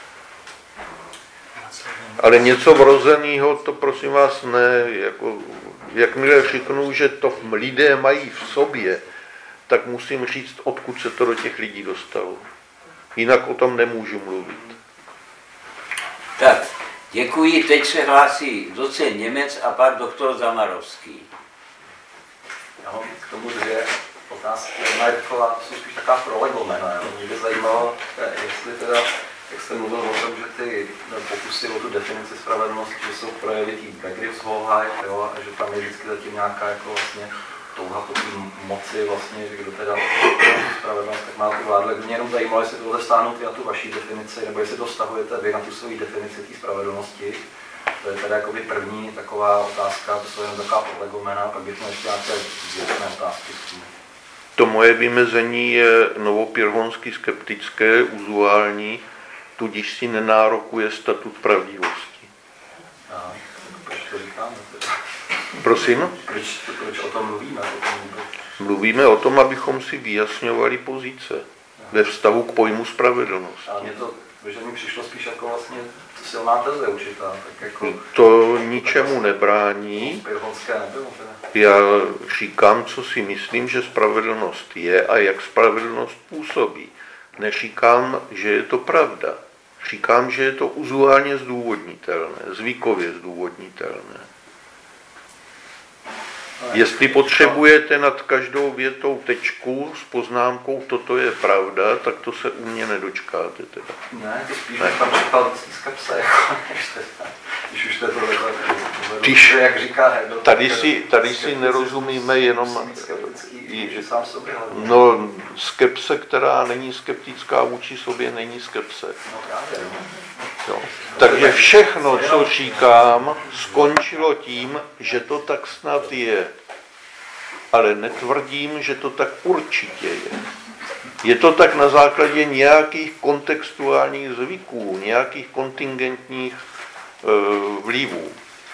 Ale něco vrozeného, to prosím vás ne. Jako, jakmile řeknu, že to lidé mají v sobě, tak musím říct, odkud se to do těch lidí dostalo. Jinak o tom nemůžu mluvit. Tak, děkuji. Teď se hlásí docent Němec a pak doktor Zamarovský. Já mám k tomu 2 otázky. otázky. Jedna je taková, to jsou spíš taková prolegomena. Mě by zajímalo, jestli teda, jak jste mluvil o tom, že ty pokusy o tu definici spravedlnosti, že jsou projevy tý Begriffshoheit, jo, a že tam je vždycky zatím nějaká jako vlastně touha po té moci vlastně, že kdo teda spravedlnost, tak má tu vládu. Tak mě jenom zajímalo, jestli tohle stáhnout na tu vaší definici, nebo jestli to vztahujete vy na tu svoji definici té spravedlnosti. To je teda jakoby první taková otázka, to jsou jenom taková prolegomena, pak bych měl ještě nějaké věcné otázky. To moje vymezení je novopyrhonsky skeptické, uzuální, tudíž si nenárokuje statut pravdivosti. A proč to říkáme teda? Prosím? Proč o tom mluvíme? Mluvíme o tom, abychom si vyjasňovali pozice ve vztahu k pojmu spravedlnost. A mně to, že mi přišlo spíš jako vlastně silná teze určitá, tak jako... To ničemu nebrání. Já říkám, co si myslím, že spravedlnost je a jak spravedlnost působí. Neříkám, že je to pravda. Říkám, že je to uzuálně zdůvodnitelné, zvykově zdůvodnitelné. Jestli potřebujete nad každou větou tečku s poznámkou toto je pravda, tak to se u mě nedočkáte teda. Ne, to spíš tam říkal skepse, když už to je to jak říká Hegel. Tady si nerozumíme jenom... Sám sobě, no, skepse, která není skeptická vůči sobě, není skepse. No právě, jo. Takže všechno, co říkám, skončilo tím, že to tak snad je. Ale netvrdím, že to tak určitě je. Je to tak na základě nějakých kontextuálních zvyků, nějakých kontingentních vlivů.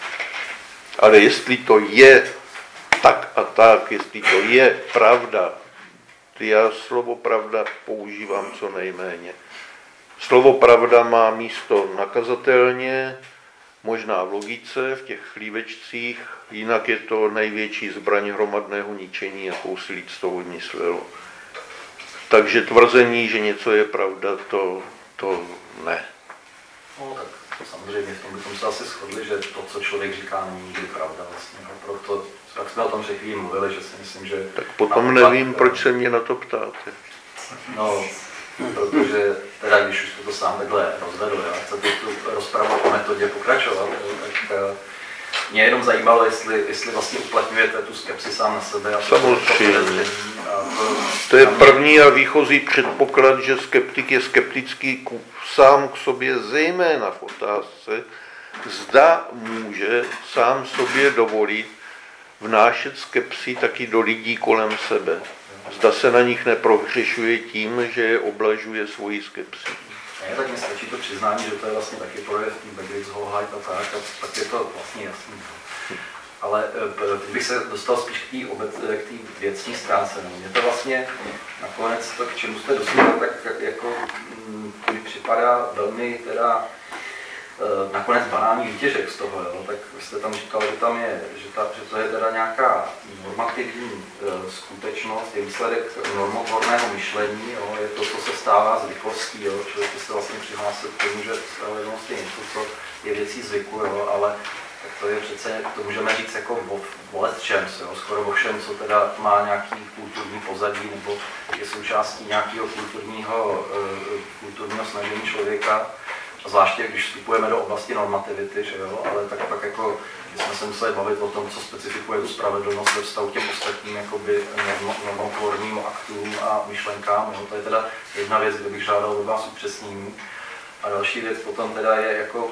Ale jestli to je tak a tak, jestli to je pravda, já slovo pravda používám co nejméně. Slovo pravda má místo nakazatelně, možná v logice, v těch chlívečcích, jinak je to největší zbraň hromadného ničení, jakou si lidstvo vymyslelo. Takže tvrzení, že něco je pravda, to ne. No tak samozřejmě v tom bychom se asi shodli, že to, co člověk říká, není nikdy pravda vlastně. A proto, jak jsme o tom řekli, mluvili, že si myslím, že... Tak potom nevím, proč se mě na to ptáte. No, protože teda, když už to sám takhle rozvedl, já chcete tu rozpravu o metodě pokračovat, tak mě jenom zajímalo, jestli vlastně uplatňujete tu skepsi sám na sebe. Samozřejmě. To je první a výchozí předpoklad, že skeptik je skeptický sám k sobě, zejména v otázce, zda může sám sobě dovolit vnášet skepsi taky do lidí kolem sebe. Zda se na nich neprohřešuje tím, že je oblažuje svoji skepsi. Ne, tak mi stačí to přiznání, že to je vlastně taky projev tím Begriffshoheit a tak je to vlastně jasný. Ale teď bych se dostal spíš k té věcní stránce. Mně to vlastně nakonec to, k čemu jste dostali, tak jako mi připadá velmi teda nakonec banální výtěžek z toho, jo? Tak jste tam říkal, že tam je, že to je teda nějaká normativní skutečnost, je výsledek normotvorného myšlení, jo? Je to, co se stává zvyklostí, jo? Člověk se vlastně přihlásil k tomu, že spravedlnost je něco, co je věcí zvyku, jo? Ale tak to je přece, to můžeme říct jako o lecčem, skoro o všem, co teda má nějaký kulturní pozadí nebo je součástí nějakého kulturního snažení člověka. Zvláště když vstupujeme do oblasti normativity, že jo, ale tak pak jako jsme se museli bavit o tom, co specifikuje tu spravedlnost ve vztahu těm ostatním jakoby normotvorným aktům a myšlenkám. Jo. To je teda jedna věc, kde bych žádal od vás upřesnění. A další věc potom teda je jako,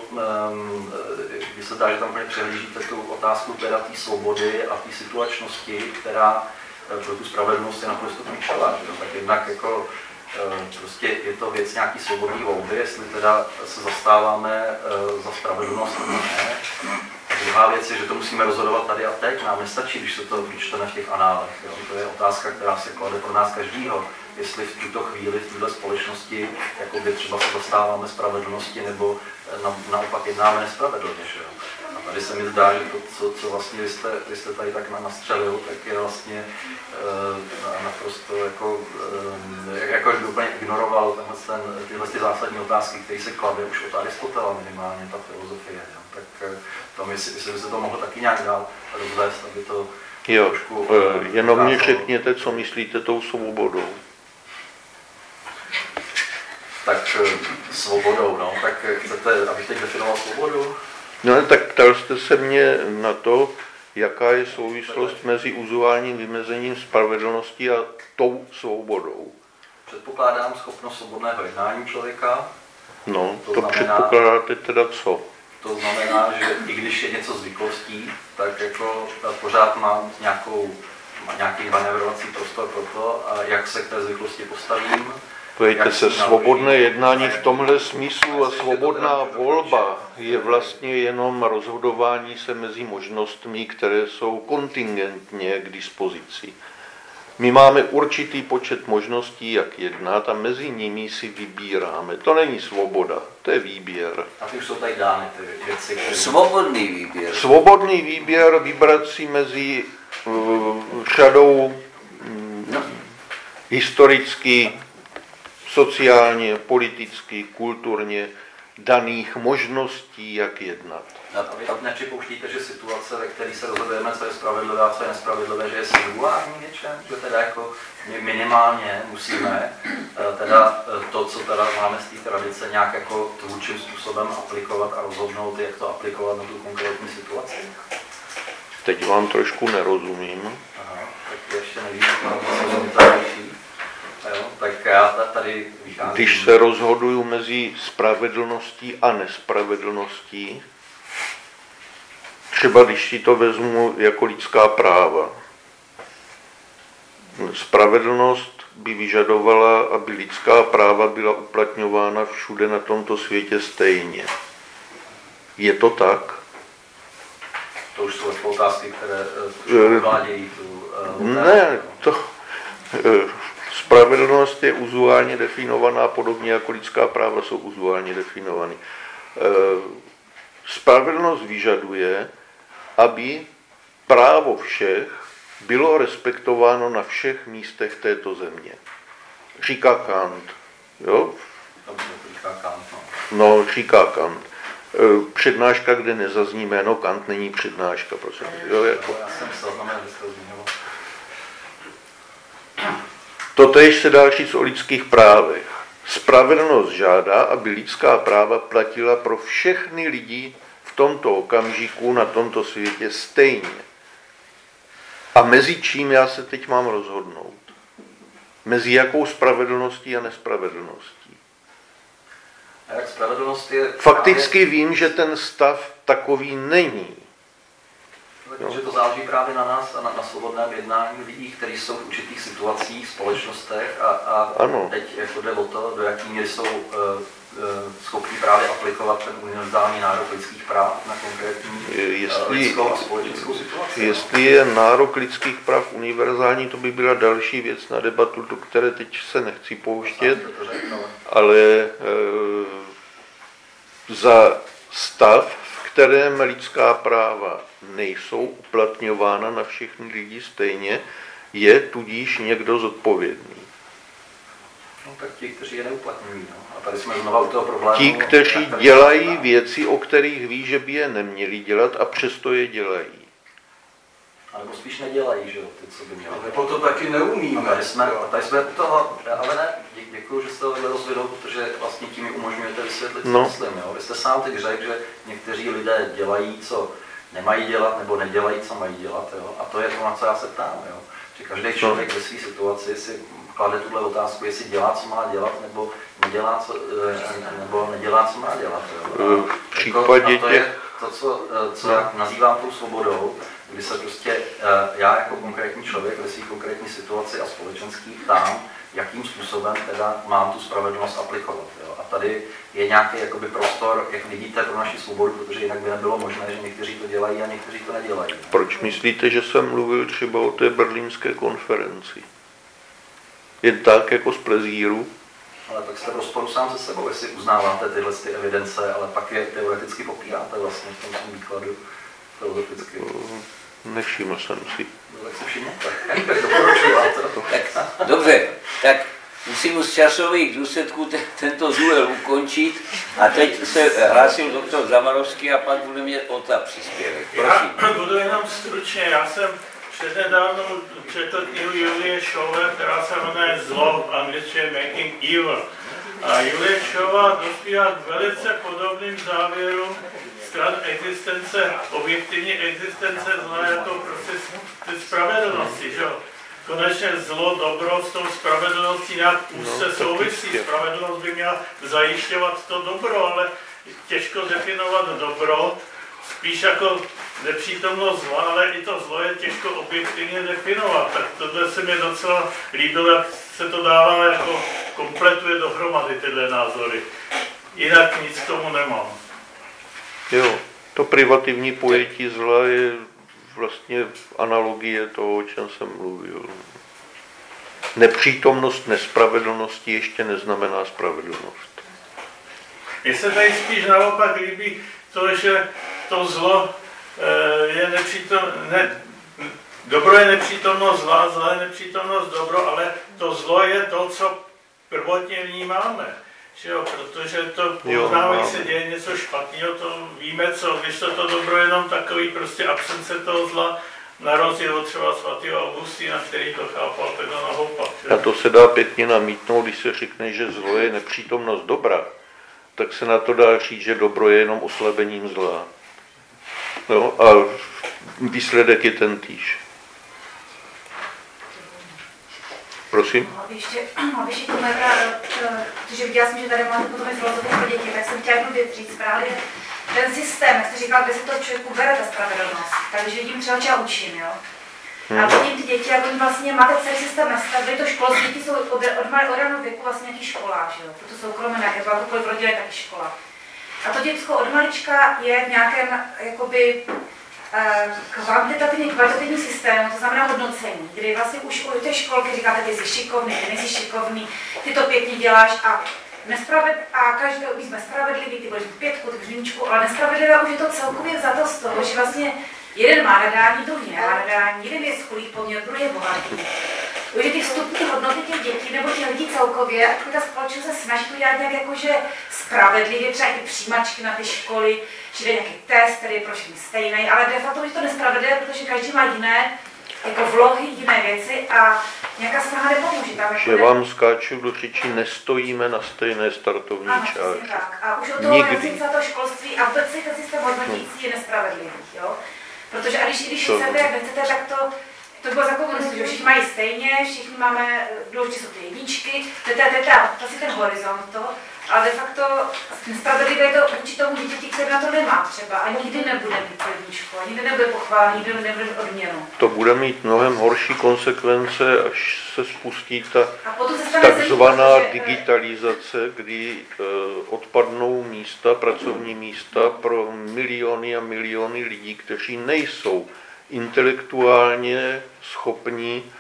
když se dá, že tam úplně přehlížíte tu otázku teda té svobody a té situačnosti, která pro tu spravedlnost je naprosto klíčová. Tak jednak jako prostě je to věc nějaký svobodný volby, jestli teda se zastáváme za spravedlnost nebo ne. A druhá věc je, že to musíme rozhodovat tady a teď. Nám nestačí, když se to vyčteme v těch análech. Jo. To je otázka, která se klade pro nás každýho. Jestli v tuto chvíli, v této společnosti, jakoby třeba se zastáváme spravedlnosti nebo naopak jednáme nespravedlně. Že jo. A tady se mi zdá, že to, co vlastně vy jste tady tak nastřelil, tak je vlastně naprosto jako úplně ignoroval tyhle zásadní otázky, které se klade už od Aristotela minimálně, ta filozofie. Jo. Tak tam, jestli by se to mohlo taky nějak dál rozvést, Jo, trošku... jenom mě řekněte, co myslíte tou svobodou. Tak svobodou, no, tak chcete, abych teď definoval svobodu? No, tak ptal jste se mě na to, jaká je souvislost mezi uzuálním vymezením spravedlnosti a tou svobodou. Předpokládám schopnost svobodného jednání člověka. No, to znamená, předpokládáte teda co? To znamená, že i když je něco zvyklostí, tak jako pořád mám nějaký manevrovací prostor pro to, jak se k té zvyklosti postavím. Pojďte se, svobodné jednání v tomhle smyslu a svobodná volba je vlastně jenom rozhodování se mezi možnostmi, které jsou kontingentně k dispozici. My máme určitý počet možností, jak jednat, a mezi nimi si vybíráme. To není svoboda, to je výběr. A ty už jsou tady dány ty věci, které... Svobodný výběr. Svobodný výběr, vybrat si mezi řadou historicky, sociálně, politicky, kulturně daných možností, jak jednat. A vy nepřipouštíte, že situace, ve které se rozhodujeme, co je spravedlivé a co je nespravedlivé, že je singulární něčem, že teda jako minimálně musíme teda to, co teda máme z té tradice, nějak jako tvůrčím způsobem aplikovat a rozhodnout, jak to aplikovat na tu konkrétní situaci? Teď vám trošku nerozumím. Aha, tak ještě nevím, jak mám rozhodnutelnější. Tak já tady vycházím. Když se rozhoduju mezi spravedlností a nespravedlností, třeba když si to vezmu jako lidská práva, spravedlnost by vyžadovala, aby lidská práva byla uplatňována všude na tomto světě stejně. Je to tak? To už jsou otázky, které uvádějí tu Ne, to... Spravedlnost je uzuálně definovaná, podobně jako lidská práva jsou uzuálně definovány. Spravedlnost vyžaduje, aby právo všech bylo respektováno na všech místech této země. Říká Kant. Jo? No, říká Kant. Přednáška, kde nezazní jméno Kant, není přednáška. Prosím. Jo, jako. Já jsem se oznamenal, že jste ho zmiňoval. Totéž se dá říct o lidských právech. Spravedlnost žádá, aby lidská práva platila pro všechny lidi v tomto okamžiku na tomto světě stejně. A mezi čím já se teď mám rozhodnout? Mezi jakou spravedlností a nespravedlností? A jak spravedlnost je... Fakticky vím, že ten stav takový není. Takže to záleží právě na nás a na svobodném jednání lidí, kteří jsou v určitých situacích, společnostech a teď jako jde o to, do jaký míry jsou schopni právě aplikovat ten univerzální nárok lidských práv na konkrétní lidskou a společenskou situaci. Jestli je nárok lidských práv univerzální, to by byla další věc na debatu, do které teď se nechci pouštět, ale za stav, v kterém lidská práva nejsou uplatňována na všechny lidi stejně, je tudíž někdo zodpovědný. No tak ti, kteří je neuplatňují. No. A tady jsme znovu u toho problému. Ti, kteří dělají věci, o kterých ví, že by je neměli dělat a přesto je dělají. A nebo spíš nedělají, že jo, ty, co by měli. Nebo to taky neumíme. A tady jsme u toho, ale ne, děkuju, že jste to rozvědou, protože vlastně tím mi umožňujete vysvětlit, co myslím. Jo. Vy jste sám teď řekl, že někteří lidé dělají, co nemají dělat, nebo nedělají, co mají dělat. Jo. A to je to, na co já se ptám. Jo. Že každý člověk ve své situaci si klade tuhle otázku, jestli dělá, co má dělat, nebo nedělá, co má dělat. Jo. V případě to je to, co já nazývám tou svobodou, kdy se prostě já jako konkrétní člověk ve své konkrétní situaci a společenský ptám, jakým způsobem teda mám tu spravedlnost aplikovat. Jo. A tady je nějaký jakoby prostor, jak vidíte, pro naši svobodu, protože jinak by nebylo možné, že někteří to dělají a někteří to nedělají. Proč myslíte, že jsem mluvil třeba o té berlínské konferenci? Jen tak, jako z plezíru? Ale tak jste v rozporu sám se sebou, jestli uznáváte tyhle ty evidence, ale pak je teoreticky popíráte vlastně v tom svém výkladu filozoficky. Nevšiml jsem si. No, tak si všimněte. Doporučuji vám to. Tak, dobře, tak musím z časových důsledků tento duel ukončit a teď se hlásil doktor Zamarovský a pak bude mít Ota příspěvek. Prosím. Já budu jenom stručně, já jsem přednedávno četl knihu Julie Showové, která se jmenuje Zlo, v angličtině Making Evil. A Julie Showová dospívá k velice podobným závěrům stran existence, objektivní existence zla jako prostě ty spravedlnosti, že jo? Konečně zlo, dobro s tou spravedlností nějak úzce souvisí. Spravedlnost by měla zajišťovat to dobro, ale těžko definovat dobro, spíš jako nepřítomnost zla, ale i to zlo je těžko objektivně definovat. Tak tohle se mi docela líbilo, jak se to dává, jako kompletuje dohromady tyhle názory. Jinak nic k tomu nemám. Jo, to privativní pojetí zla je vlastně analogie toho, o čem jsem mluvil. Nepřítomnost nespravedlnosti ještě neznamená spravedlnost. Mně se tady spíš naopak líbí to, že to zlo je dobro je nepřítomnost zla, zla je nepřítomnost dobro, ale to zlo je to, co prvotně vnímáme. Že jo, protože to poznáme, když se děje něco špatného, to víme co, když to dobro je jenom takový prostě absence toho zla, na rozdíl od třeba svatého Augustína, který to chápal teda naopak. A to se dá pěkně namítnout, když se řekne, že zlo je nepřítomnost dobra, tak se na to dá říct, že dobro je jenom oslabením zla. No, a výsledek je ten týž. Prosím? Abych tomu protože viděla jsem, že tady máte potom i filozofii pro děti, tak jsem chtěla jednu věc říct právě. Ten systém, jak jste říkal, kde se to člověku bere ta spravedlnost, takže vidím třeba učím, jo. A vidím ty děti, jak oni vlastně máte celý systém nastavený, to školství, děti jsou od raného věku vlastně nějaký školář, jo. To soukromé nějaké, jakoukoliv v rodině taky škola. A to děcko od malička je v nějakém, jakoby, kvantitativní, kvalitativní systém, to znamená hodnocení, kdy vlastně už u té školky říkáte, ty jsi šikovný, ty nejsi šikovný, ty to pěkně děláš a každý jsme spravedlivý, ty budeš mít 5, ty břiničku, ale nespravedlivé už je to celkově vzato z toho, že vlastně jeden má nadání, druhý nemá nadání, jeden je schulý poměr, druhý je bohatý. Už je ty vstupní hodnoty těch dětí nebo těch lidí celkově, a ta společnost se snaží to dělat nějak jakože spravedlivě, třeba i ty přijímačky na ty školy, že jde nějaký test, který je pro všechny stejný, ale de facto je to nespravedlivé, protože každý má jiné jako vlohy, jiné věci a nějaká snaha nepomůže. Tam že vám skáču do řeči, nestojíme na stejné startovní čáře. Tak. A už od toho jazyka to školství a vůbec ten systém hodnotící je nespravedlivý, jo? Protože a když chcete, jak nechcete, tak to bylo za komunistů, že všichni mají stejně, všichni máme, důležitě jsou ty jedničky, to je ten horizont to, ale de facto nespravedlivé je to vůči tomu dítěti, který na to nemá třeba a nikdy nebude mít jedničku, nikdy nebude pochválen, nikdy nebude mít odměnu. To bude mít mnohem horší konsekvence, až se spustí ta takzvaná digitalizace, kdy odpadnou místa, pracovní místa pro miliony a miliony lidí, kteří nejsou intelektuálně schopní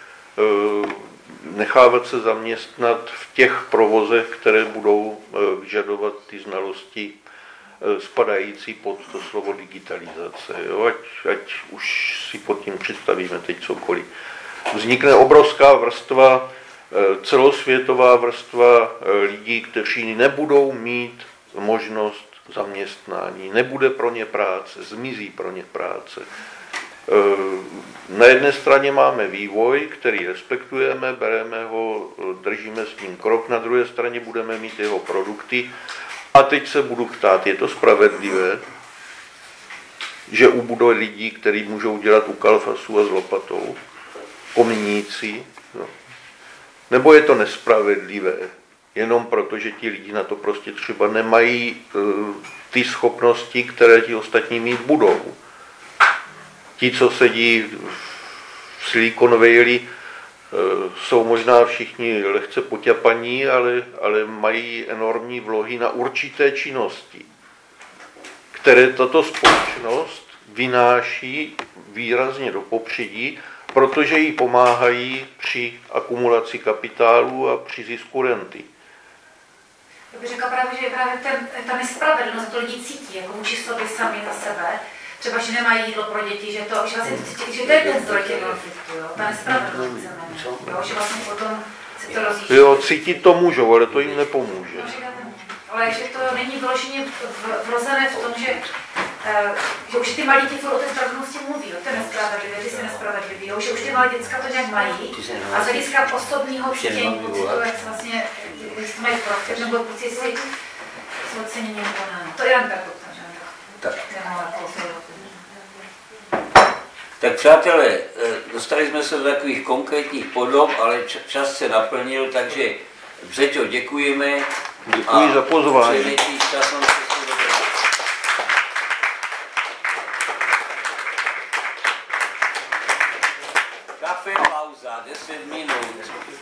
nechávat se zaměstnat v těch provozech, které budou vyžadovat ty znalosti spadající pod to slovo digitalizace. Jo? Ať už si pod tím představíme teď cokoliv. Vznikne obrovská vrstva, celosvětová vrstva lidí, kteří nebudou mít možnost zaměstnání, nebude pro ně práce, zmizí pro ně práce. Na jedné straně máme vývoj, který respektujeme, bereme ho, držíme s ním krok, na druhé straně budeme mít jeho produkty. A teď se budu ptát, je to spravedlivé, že ubude lidí, kteří můžou dělat u kalfasu a s lopatou, pomínící, no. Nebo je to nespravedlivé, jenom proto, že ti lidi na to prostě třeba nemají ty schopnosti, které ti ostatní mít budou. Ti, co sedí v Silicon Valley, jsou možná všichni lehce poťapaní, ale mají enormní vlohy na určité činnosti, které tato společnost vynáší výrazně do popředí, protože jí pomáhají při akumulaci kapitálu a při zisku renty. Já bych řekla právě, že právě ta nespravedlnost to lidi cítí, jako vůči sobě sami za sebe, třeba, že nemají jídlo pro děti, že to je ten zdroj těch konfliktů, jo? Ta nespravedlnost že vlastně potom se to rozjíždí. Jo, cítit to můžou, ale to jim nepomůže. Ale že to není vyloženě vrozené v tom, že že už ty malí děti furt o té spravedlnosti mluví, to je nespravedlivé, ty jsi nespravedlivý, jo, že už ty malé děcka to nějak mají a z hlediska osobního cítění pocitu, jak se vlastně, jestli to mají profit, nebo pocit si ocenění nebo ne. To je jen tak. Tak přátelé, dostali jsme se do takových konkrétních podob, ale čas se naplnil, takže Břeťo, děkujeme. Děkuji za pozvání. Přeji ti šťastnou cestu do Brna. Kafe pauza, 10 minut.